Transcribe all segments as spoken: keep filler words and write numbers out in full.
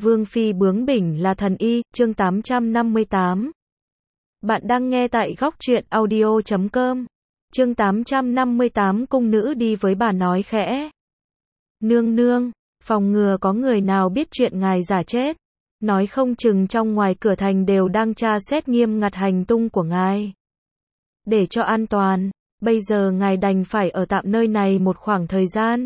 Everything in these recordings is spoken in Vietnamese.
Vương phi bướng bỉnh là thần y, chương tám trăm năm mươi tám. Bạn đang nghe tại góc truyện audio chấm com. Chương tám trăm năm mươi tám cung nữ đi với bà nói khẽ. Nương nương, phòng ngừa có người nào biết chuyện ngài giả chết. Nói không chừng trong ngoài cửa thành đều đang tra xét nghiêm ngặt hành tung của ngài. Để cho an toàn, bây giờ ngài đành phải ở tạm nơi này một khoảng thời gian.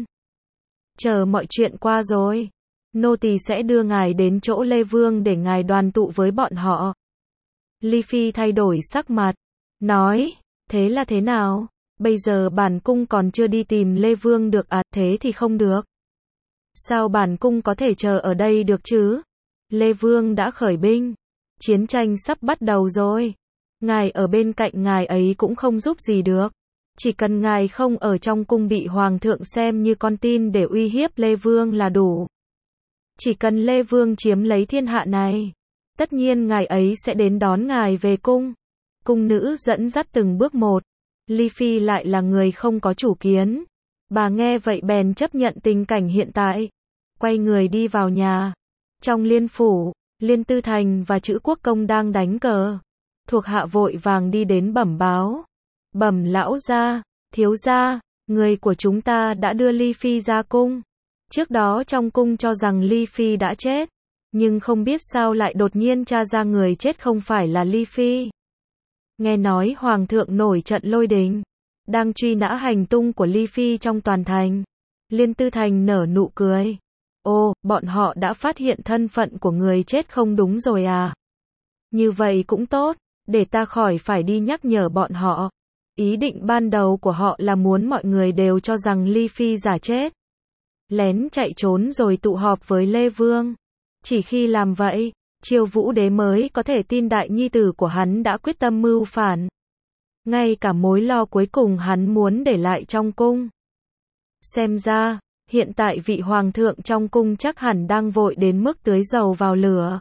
Chờ mọi chuyện qua rồi, nô tỳ sẽ đưa ngài đến chỗ Lê Vương để ngài đoàn tụ với bọn họ. Ly Phi thay đổi sắc mặt, nói, thế là thế nào? Bây giờ bản cung còn chưa đi tìm Lê Vương được à, thế thì không được. Sao bản cung có thể chờ ở đây được chứ? Lê Vương đã khởi binh, chiến tranh sắp bắt đầu rồi. Ngài ở bên cạnh ngài ấy cũng không giúp gì được. Chỉ cần ngài không ở trong cung bị hoàng thượng xem như con tin để uy hiếp Lê Vương là đủ. Chỉ cần Lê Vương chiếm lấy thiên hạ này, tất nhiên ngài ấy sẽ đến đón ngài về cung. Cung nữ dẫn dắt từng bước một. Ly Phi lại là người không có chủ kiến. Bà nghe vậy bèn chấp nhận tình cảnh hiện tại. Quay người đi vào nhà. Trong liên phủ, Liên Tư Thành và Chữ Quốc Công đang đánh cờ. Thuộc hạ vội vàng đi đến bẩm báo. Bẩm lão gia, thiếu gia, người của chúng ta đã đưa Ly Phi ra cung. Trước đó trong cung cho rằng Ly Phi đã chết, nhưng không biết sao lại đột nhiên tra ra người chết không phải là Ly Phi. Nghe nói hoàng thượng nổi trận lôi đình, đang truy nã hành tung của Ly Phi trong toàn thành. Liên Tư Thành nở nụ cười. Ồ, bọn họ đã phát hiện thân phận của người chết không đúng rồi à? Như vậy cũng tốt, để ta khỏi phải đi nhắc nhở bọn họ. Ý định ban đầu của họ là muốn mọi người đều cho rằng Ly Phi giả chết, lén chạy trốn rồi tụ họp với Lê Vương. Chỉ khi làm vậy, Chiêu Vũ Đế mới có thể tin đại nhi tử của hắn đã quyết tâm mưu phản. Ngay cả mối lo cuối cùng hắn muốn để lại trong cung. Xem ra, hiện tại vị hoàng thượng trong cung chắc hẳn đang vội đến mức tưới dầu vào lửa.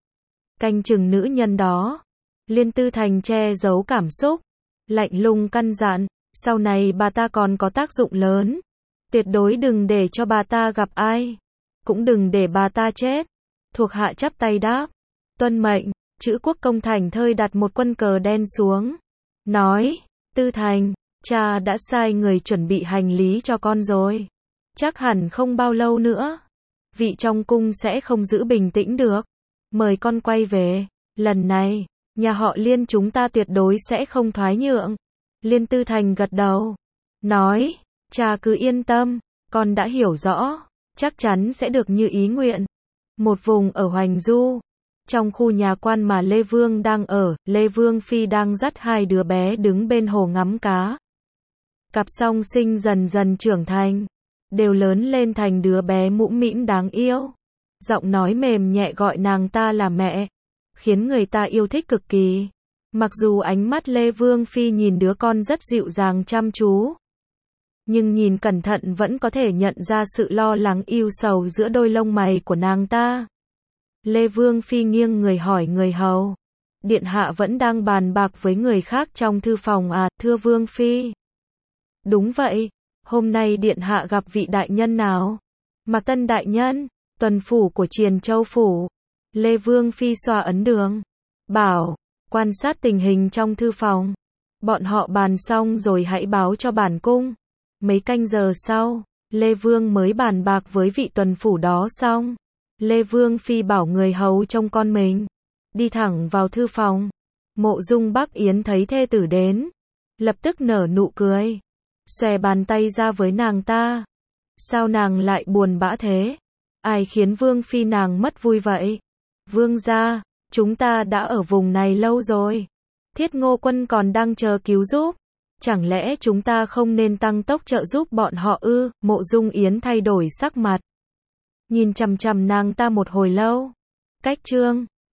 Canh chừng nữ nhân đó. Liên Tư Thành che giấu cảm xúc, lạnh lùng căn dặn, sau này bà ta còn có tác dụng lớn. Tuyệt đối đừng để cho bà ta gặp ai, cũng đừng để bà ta chết. Thuộc hạ chắp tay đáp, tuân mệnh. Chữ Quốc Công thành thơi đặt một quân cờ đen xuống, nói, Tư Thành, cha đã sai người chuẩn bị hành lý cho con rồi. Chắc hẳn không bao lâu nữa, vị trong cung sẽ không giữ bình tĩnh được. Mời con quay về, lần này, nhà họ Liên chúng ta tuyệt đối sẽ không thoái nhượng. Liên Tư Thành gật đầu, nói, cha cứ yên tâm, con đã hiểu rõ, chắc chắn sẽ được như ý nguyện. Một vùng ở Hoành Du, trong khu nhà quan mà Lê Vương đang ở, Lê Vương Phi đang dắt hai đứa bé đứng bên hồ ngắm cá. Cặp song sinh dần dần trưởng thành, đều lớn lên thành đứa bé mũm mĩm đáng yêu. Giọng nói mềm nhẹ gọi nàng ta là mẹ, khiến người ta yêu thích cực kỳ. Mặc dù ánh mắt Lê Vương Phi nhìn đứa con rất dịu dàng chăm chú, nhưng nhìn cẩn thận vẫn có thể nhận ra sự lo lắng ưu sầu giữa đôi lông mày của nàng ta. Lê Vương Phi nghiêng người hỏi người hầu, điện hạ vẫn đang bàn bạc với người khác trong thư phòng à, thưa Vương Phi? Đúng vậy, hôm nay điện hạ gặp vị đại nhân nào? Mạc Tân đại nhân, tuần phủ của Triền Châu phủ. Lê Vương Phi xoa ấn đường, bảo, quan sát tình hình trong thư phòng. Bọn họ bàn xong rồi hãy báo cho bản cung. Mấy canh giờ sau, Lê Vương mới bàn bạc với vị tuần phủ đó xong. Lê Vương Phi bảo người hầu trông con mình, đi thẳng vào thư phòng. Mộ Dung Bắc Yến thấy thê tử đến, lập tức nở nụ cười, xòe bàn tay ra với nàng ta. Sao nàng lại buồn bã thế? Ai khiến Vương Phi nàng mất vui vậy? Vương gia, chúng ta đã ở vùng này lâu rồi. Thiết Ngô Quân còn đang chờ cứu giúp. Chẳng lẽ chúng ta không nên tăng tốc trợ giúp bọn họ ư? Mộ Dung Yến thay đổi sắc mặt, nhìn chằm chằm nàng ta một hồi lâu. Cách chương